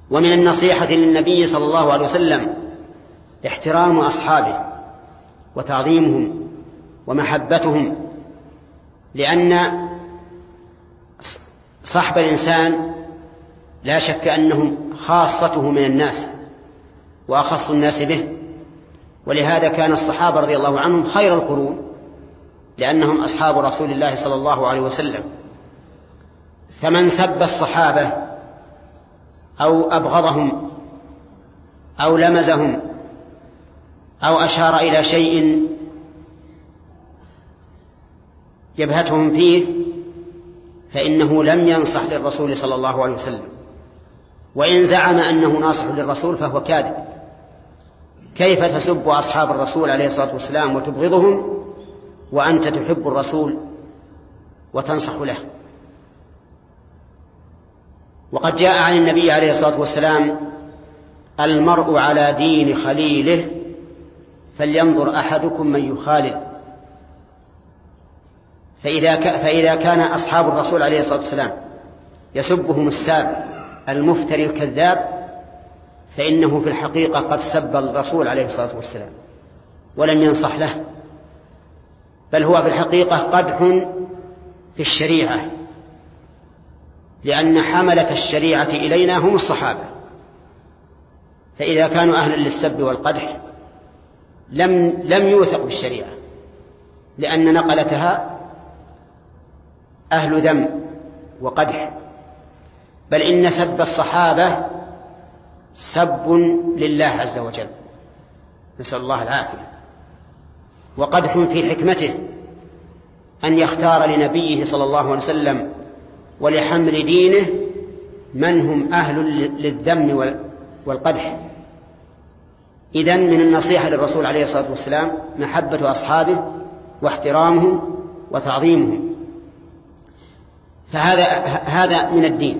ومن النصيحة للنبي صلى الله عليه وسلم احترام أصحابه وتعظيمهم ومحبتهم، لأن صحب الإنسان لا شك أنهم خاصته من الناس وأخص الناس به، ولهذا كان الصحابة رضي الله عنهم خير القرون، لأنهم أصحاب رسول الله صلى الله عليه وسلم. فمن سب الصحابة أو أبغضهم أو لمزهم أو أشار إلى شيء يبهتهم فيه فإنه لم ينصح للرسول صلى الله عليه وسلم، وإن زعم أنه ناصح للرسول فهو كاذب. كيف تسب أصحاب الرسول عليه الصلاة والسلام وتبغضهم وأنت تحب الرسول وتنصح له؟ وقد جاء عن النبي عليه الصلاة والسلام: المرء على دين خليله فلينظر أحدكم من يخالل. فإذا كان أصحاب الرسول عليه الصلاة والسلام يسبهم الساب المفتري الكذاب، فإنه في الحقيقة قد سب الرسول عليه الصلاة والسلام ولم ينصح له، بل هو في الحقيقة قدح في الشريعة، لأن حملة الشريعة إلينا هم الصحابة، فإذا كانوا أهلا للسب والقدح لم يوثق بالشريعة، لأن نقلتها أهل ذم وقدح. بل إن سب الصحابة سب لله عز وجل، نسأل الله العافية، وقدح في حكمته أن يختار لنبيه صلى الله عليه وسلم ولحمل دينه من هم أهل للذم والقدح. إذن من النصيحة للرسول عليه الصلاة والسلام محبة أصحابه واحترامهم وتعظيمهم، فهذا من الدين.